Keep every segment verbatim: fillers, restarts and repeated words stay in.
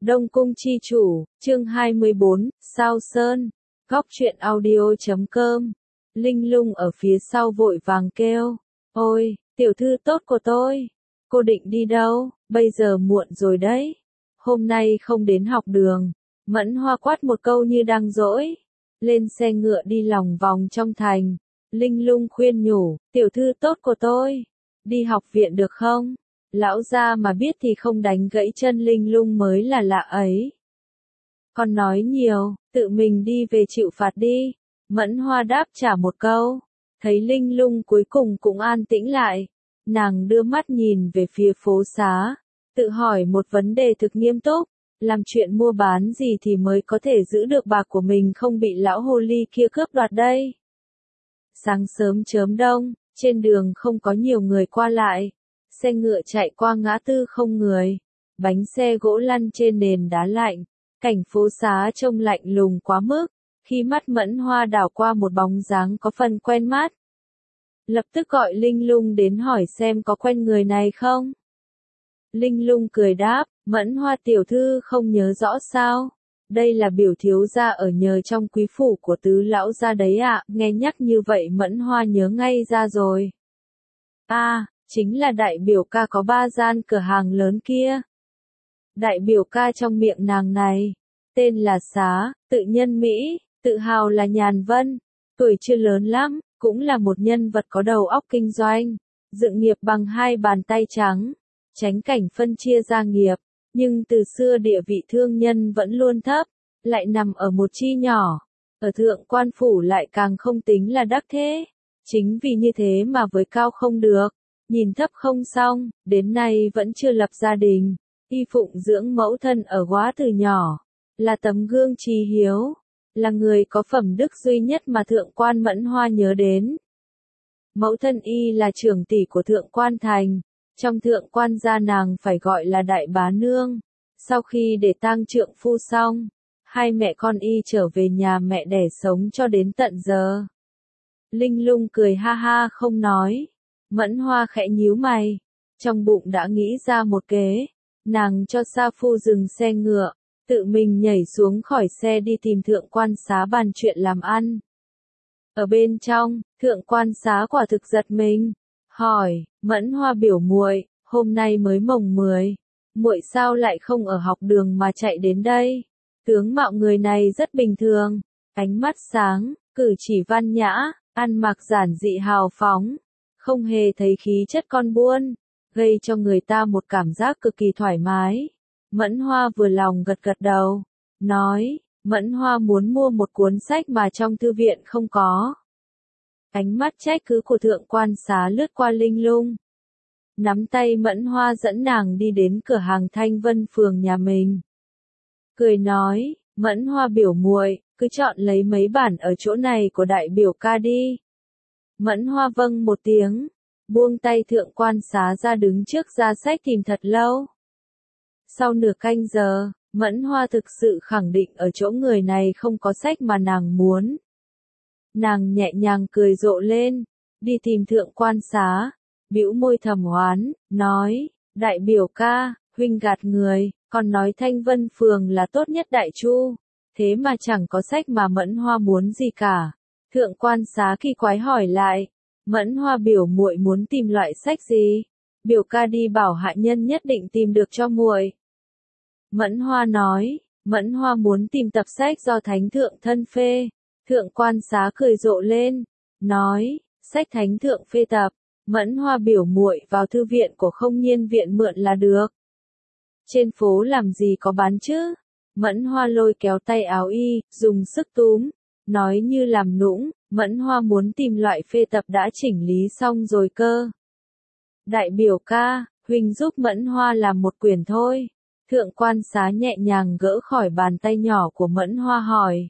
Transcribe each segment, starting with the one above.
Đông Cung chi chủ, chương hai mươi bốn, Sao Sơn, góc truyện audio chấm com. Linh Lung ở phía sau vội vàng kêu, ôi, tiểu thư tốt của tôi, cô định đi đâu, bây giờ muộn rồi đấy, hôm nay không đến học đường. Mẫn Hoa quát một câu như đang dỗi, lên xe ngựa đi lòng vòng trong thành. Linh Lung khuyên nhủ, tiểu thư tốt của tôi, đi học viện được không? Lão gia mà biết thì không đánh gãy chân Linh Lung mới là lạ ấy. Con nói nhiều, tự mình đi về chịu phạt đi. Mẫn Hoa đáp trả một câu, thấy Linh Lung cuối cùng cũng an tĩnh lại. Nàng đưa mắt nhìn về phía phố xá, tự hỏi một vấn đề thực nghiêm túc, làm chuyện mua bán gì thì mới có thể giữ được bạc của mình không bị lão hồ ly kia cướp đoạt đây. Sáng sớm chớm đông, trên đường không có nhiều người qua lại. Xe ngựa chạy qua ngã tư không người, bánh xe gỗ lăn trên nền đá lạnh, cảnh phố xá trông lạnh lùng quá mức, khi mắt Mẫn Hoa đảo qua một bóng dáng có phần quen mắt. Lập tức gọi Linh Lung đến hỏi xem có quen người này không. Linh Lung cười đáp, Mẫn Hoa tiểu thư không nhớ rõ sao, đây là biểu thiếu gia ở nhờ trong quý phủ của tứ lão gia đấy ạ. Nghe nhắc như vậy Mẫn Hoa nhớ ngay ra rồi. A à, chính là đại biểu ca có ba gian cửa hàng lớn kia. Đại biểu ca trong miệng nàng này, tên là Xá, tự nhân Mỹ, tự hào là Nhàn Vân, tuổi chưa lớn lắm, cũng là một nhân vật có đầu óc kinh doanh, dựng nghiệp bằng hai bàn tay trắng, tránh cảnh phân chia gia nghiệp, nhưng từ xưa địa vị thương nhân vẫn luôn thấp, lại nằm ở một chi nhỏ, ở thượng quan phủ lại càng không tính là đắc thế, chính vì như thế mà với cao không được. Nhìn thấp không xong, đến nay vẫn chưa lập gia đình, y phụng dưỡng mẫu thân ở góa từ nhỏ, là tấm gương trí hiếu, là người có phẩm đức duy nhất mà thượng quan Mẫn Hoa nhớ đến. Mẫu thân y là trưởng tỷ của thượng quan thành, trong thượng quan gia nàng phải gọi là đại bá nương. Sau khi để tang trượng phu xong, hai mẹ con y trở về nhà mẹ đẻ sống cho đến tận giờ. Linh Lung cười ha ha không nói. Mẫn Hoa khẽ nhíu mày, trong bụng đã nghĩ ra một kế, nàng cho sa phu dừng xe ngựa, tự mình nhảy xuống khỏi xe đi tìm thượng quan Xá bàn chuyện làm ăn. Ở bên trong, thượng quan Xá quả thực giật mình, hỏi, Mẫn Hoa biểu muội, hôm nay mới mồng mười, muội sao lại không ở học đường mà chạy đến đây? Tướng mạo người này rất bình thường, ánh mắt sáng, cử chỉ văn nhã, ăn mặc giản dị hào phóng. Không hề thấy khí chất con buôn, gây cho người ta một cảm giác cực kỳ thoải mái. Mẫn Hoa vừa lòng gật gật đầu, nói, Mẫn Hoa muốn mua một cuốn sách mà trong thư viện không có. Ánh mắt trách cứ của thượng quan Xá lướt qua Linh Lung. Nắm tay Mẫn Hoa dẫn nàng đi đến cửa hàng Thanh Vân phường nhà mình. Cười nói, Mẫn Hoa biểu muội, cứ chọn lấy mấy bản ở chỗ này của đại biểu ca đi. Mẫn Hoa vâng một tiếng, buông tay thượng quan Xá ra đứng trước giá sách tìm thật lâu. Sau nửa canh giờ, Mẫn Hoa thực sự khẳng định ở chỗ người này không có sách mà nàng muốn. Nàng nhẹ nhàng cười rộ lên, đi tìm thượng quan Xá, bĩu môi thầm oán, nói, đại biểu ca, huynh gạt người, còn nói Thanh Vân phường là tốt nhất đại chu, thế mà chẳng có sách mà Mẫn Hoa muốn gì cả. Thượng quan Xá kỳ quái hỏi lại, Mẫn Hoa biểu muội muốn tìm loại sách gì? Biểu ca đi bảo hạ nhân nhất định tìm được cho muội. Mẫn Hoa nói, Mẫn Hoa muốn tìm tập sách do Thánh Thượng thân phê. Thượng quan Xá cười rộ lên, nói, sách Thánh Thượng phê tập, Mẫn Hoa biểu muội vào thư viện của Không Nhiên viện mượn là được. Trên phố làm gì có bán chứ? Mẫn Hoa lôi kéo tay áo y, dùng sức túm. Nói như làm nũng, Mẫn Hoa muốn tìm loại phê tập đã chỉnh lý xong rồi cơ. Đại biểu ca, huynh giúp Mẫn Hoa làm một quyển thôi. Thượng quan Xá nhẹ nhàng gỡ khỏi bàn tay nhỏ của Mẫn Hoa hỏi.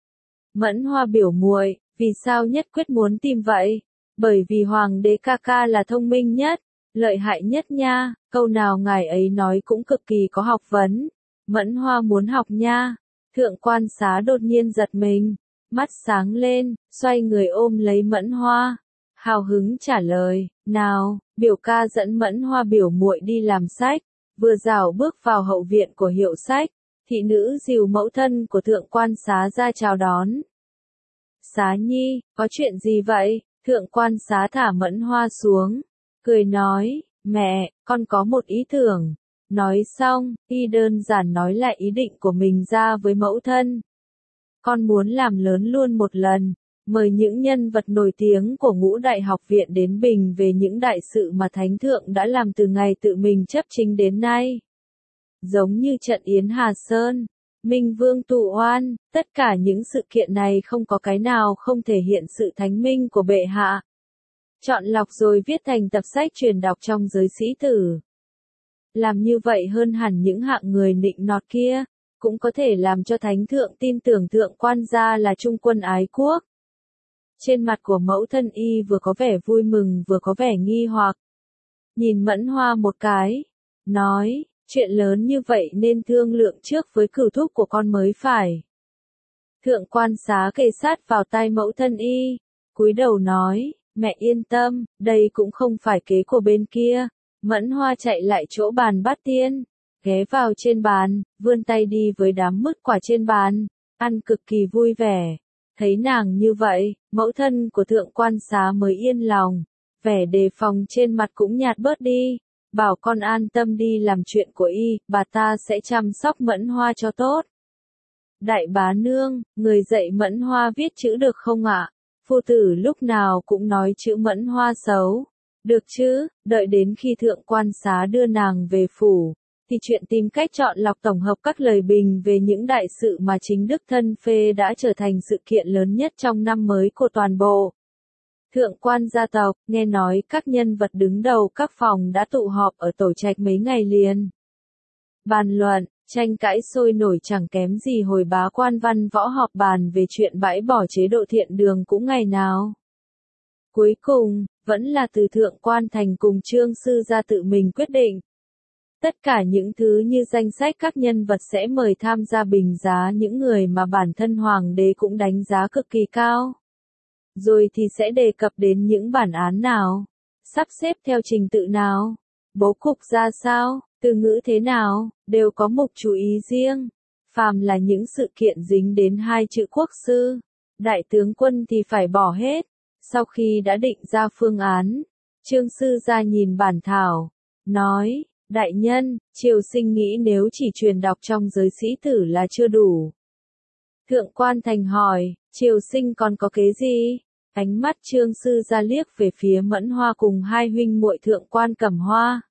Mẫn Hoa biểu muội, vì sao nhất quyết muốn tìm vậy? Bởi vì hoàng đế ca ca là thông minh nhất, lợi hại nhất nha, câu nào ngài ấy nói cũng cực kỳ có học vấn. Mẫn Hoa muốn học nha. Thượng quan Xá đột nhiên giật mình. Mắt sáng lên, xoay người ôm lấy Mẫn Hoa, hào hứng trả lời, nào, biểu ca dẫn Mẫn Hoa biểu muội đi làm sách, vừa rảo bước vào hậu viện của hiệu sách, thị nữ dìu mẫu thân của thượng quan xá ra chào đón. Xá nhi, có chuyện gì vậy? Thượng quan xá thả Mẫn Hoa xuống, cười nói, mẹ, con có một ý tưởng. Nói xong, y đơn giản nói lại ý định của mình ra với mẫu thân. Con muốn làm lớn luôn một lần, mời những nhân vật nổi tiếng của Ngũ Đại học viện đến bình về những đại sự mà Thánh Thượng đã làm từ ngày tự mình chấp chính đến nay. Giống như trận Yến Hà Sơn, Minh Vương tụ oan, tất cả những sự kiện này không có cái nào không thể hiện sự thánh minh của bệ hạ. Chọn lọc rồi viết thành tập sách truyền đọc trong giới sĩ tử. Làm như vậy hơn hẳn những hạng người nịnh nọt kia, cũng có thể làm cho Thánh Thượng tin tưởng thượng quan gia là trung quân ái quốc. Trên mặt của mẫu thân y vừa có vẻ vui mừng vừa có vẻ nghi hoặc. Nhìn Mẫn Hoa một cái, nói, chuyện lớn như vậy nên thương lượng trước với cửu thúc của con mới phải. Thượng quan xá kề sát vào tai mẫu thân y, cúi đầu nói, mẹ yên tâm, đây cũng không phải kế của bên kia. Mẫn Hoa chạy lại chỗ bàn bát tiên, ghé vào trên bàn, vươn tay đi với đám mứt quả trên bàn, ăn cực kỳ vui vẻ. Thấy nàng như vậy, mẫu thân của thượng quan xá mới yên lòng, vẻ đề phòng trên mặt cũng nhạt bớt đi, bảo con an tâm đi làm chuyện của y, bà ta sẽ chăm sóc Mẫn Hoa cho tốt. Đại bá nương, người dạy Mẫn Hoa viết chữ được không ạ? Phu tử lúc nào cũng nói chữ Mẫn Hoa xấu. Được chứ, đợi đến khi thượng quan xá đưa nàng về phủ, thì chuyện tìm cách chọn lọc tổng hợp các lời bình về những đại sự mà chính Đức Thân phê đã trở thành sự kiện lớn nhất trong năm mới của toàn bộ thượng quan gia tộc. Nghe nói các nhân vật đứng đầu các phòng đã tụ họp ở tổ trạch mấy ngày liền. Bàn luận, tranh cãi sôi nổi chẳng kém gì hồi bá quan văn võ họp bàn về chuyện bãi bỏ chế độ thiện đường cũng ngày nào. Cuối cùng, vẫn là từ thượng quan thành cùng Trương sư gia tự mình quyết định. Tất cả những thứ như danh sách các nhân vật sẽ mời tham gia bình giá những người mà bản thân hoàng đế cũng đánh giá cực kỳ cao. Rồi thì sẽ đề cập đến những bản án nào, sắp xếp theo trình tự nào, bố cục ra sao, từ ngữ thế nào, đều có mục chú ý riêng. Phàm là những sự kiện dính đến hai chữ quốc sư, đại tướng quân thì phải bỏ hết. Sau khi đã định ra phương án, Trương sư gia nhìn bản thảo, nói, đại nhân, Triều Sinh nghĩ nếu chỉ truyền đọc trong giới sĩ tử là chưa đủ. Thượng quan thành hỏi, Triều Sinh còn có kế gì? Ánh mắt Trương sư gia liếc về phía Mẫn Hoa cùng hai huynh muội thượng quan Cẩm Hoa.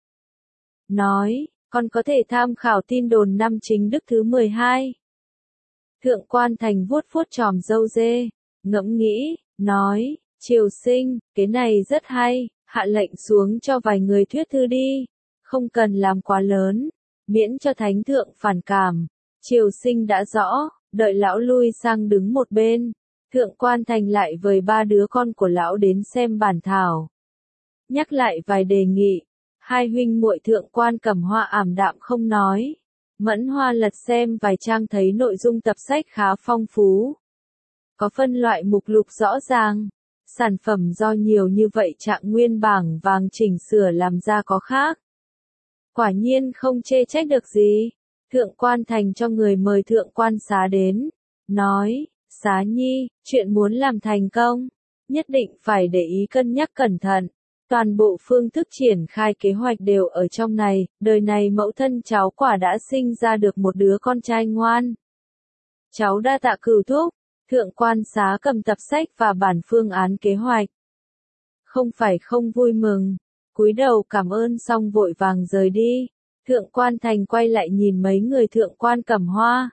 Nói, con có thể tham khảo tin đồn năm chính đức thứ mười hai. Thượng quan thành vuốt vuốt tròm râu dê, ngẫm nghĩ, nói, Triều Sinh, cái này rất hay, hạ lệnh xuống cho vài người thuyết thư đi, không cần làm quá lớn, miễn cho thánh thượng phản cảm. Triều Sinh đã rõ, đợi lão lui sang đứng một bên, thượng quan thành lại với ba đứa con của lão đến xem bản thảo. Nhắc lại vài đề nghị, hai huynh muội thượng quan Cẩm Hoa ảm đạm không nói. Mẫn Hoa lật xem vài trang thấy nội dung tập sách khá phong phú. Có phân loại mục lục rõ ràng. Sản phẩm do nhiều như vậy trạng nguyên bảng vàng chỉnh sửa làm ra có khác. Quả nhiên không chê trách được gì. Thượng quan thành cho người mời thượng quan xá đến. Nói, Xá nhi, chuyện muốn làm thành công, nhất định phải để ý cân nhắc cẩn thận. Toàn bộ phương thức triển khai kế hoạch đều ở trong này, đời này mẫu thân cháu quả đã sinh ra được một đứa con trai ngoan. Cháu đa tạ cửu thúc. Thượng quan xá cầm tập sách và bản phương án kế hoạch. Không phải không vui mừng, cúi đầu cảm ơn xong vội vàng rời đi. Thượng quan thành quay lại nhìn mấy người thượng quan Cẩm Hoa.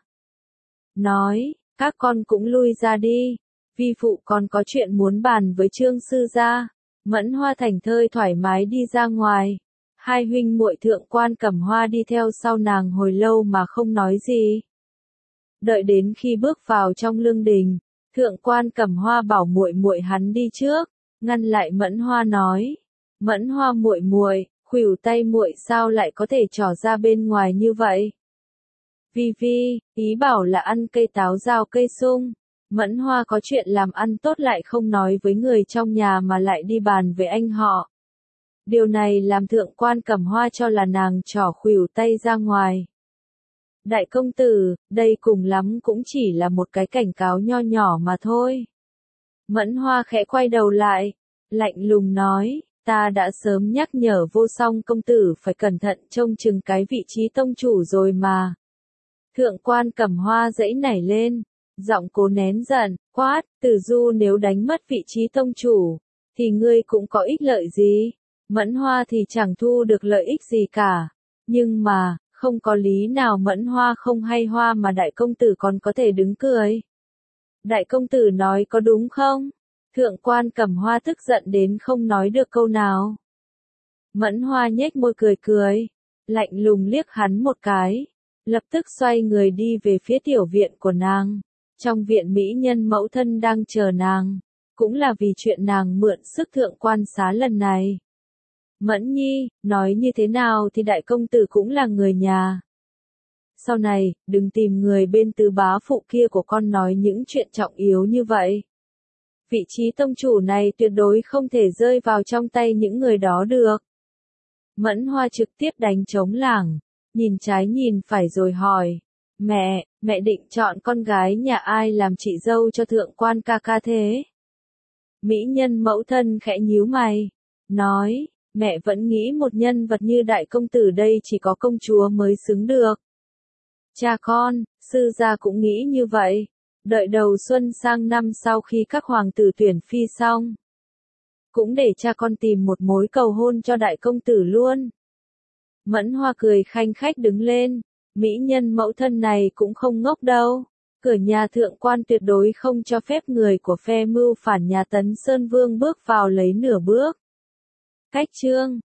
Nói, các con cũng lui ra đi, vi phụ còn có chuyện muốn bàn với Trương sư gia. Mẫn Hoa thành thơi thoải mái đi ra ngoài. Hai huynh muội thượng quan Cẩm Hoa đi theo sau nàng hồi lâu mà không nói gì. Đợi đến khi bước vào trong lương đình, thượng quan Cẩm Hoa bảo muội muội hắn đi trước, ngăn lại Mẫn Hoa nói: "Mẫn Hoa muội muội, khuỷu tay muội sao lại có thể trỏ ra bên ngoài như vậy?" Vi Vi, ý bảo là ăn cây táo rào cây sung. Mẫn Hoa có chuyện làm ăn tốt lại không nói với người trong nhà mà lại đi bàn với anh họ. Điều này làm thượng quan Cẩm Hoa cho là nàng trỏ khuỷu tay ra ngoài. Đại công tử, đây cùng lắm cũng chỉ là một cái cảnh cáo nho nhỏ mà thôi. Mẫn Hoa khẽ quay đầu lại, lạnh lùng nói, ta đã sớm nhắc nhở Vô Song công tử phải cẩn thận trông chừng cái vị trí tông chủ rồi mà. Thượng quan Cẩm Hoa giãy nảy lên, giọng cố nén giận, quát, Tử Du nếu đánh mất vị trí tông chủ, thì ngươi cũng có ích lợi gì? Mẫn Hoa thì chẳng thu được lợi ích gì cả. Nhưng mà, không có lý nào Mẫn Hoa không hay hoa mà đại công tử còn có thể đứng cười. Đại công tử nói có đúng không? Thượng quan Cẩm Hoa tức giận đến không nói được câu nào. Mẫn Hoa nhếch môi cười cười, lạnh lùng liếc hắn một cái, lập tức xoay người đi về phía tiểu viện của nàng. Trong viện mỹ nhân mẫu thân đang chờ nàng, cũng là vì chuyện nàng mượn sức thượng quan xá lần này. Mẫn Nhi, nói như thế nào thì đại công tử cũng là người nhà. Sau này, đừng tìm người bên tứ bá phụ kia của con nói những chuyện trọng yếu như vậy. Vị trí tông chủ này tuyệt đối không thể rơi vào trong tay những người đó được. Mẫn Hoa trực tiếp đánh trống lảng, nhìn trái nhìn phải rồi hỏi, mẹ, mẹ định chọn con gái nhà ai làm chị dâu cho thượng quan ca ca thế? Mỹ nhân mẫu thân khẽ nhíu mày, nói, mẹ vẫn nghĩ một nhân vật như đại công tử đây chỉ có công chúa mới xứng được. Cha con, sư gia cũng nghĩ như vậy. Đợi đầu xuân sang năm sau khi các hoàng tử tuyển phi xong, cũng để cha con tìm một mối cầu hôn cho đại công tử luôn. Mẫn Hoa cười khanh khách đứng lên, mỹ nhân mẫu thân này cũng không ngốc đâu. Cửa nhà thượng quan tuyệt đối không cho phép người của phe mưu phản nhà Tấn Sơn Vương bước vào lấy nửa bước. Cách chương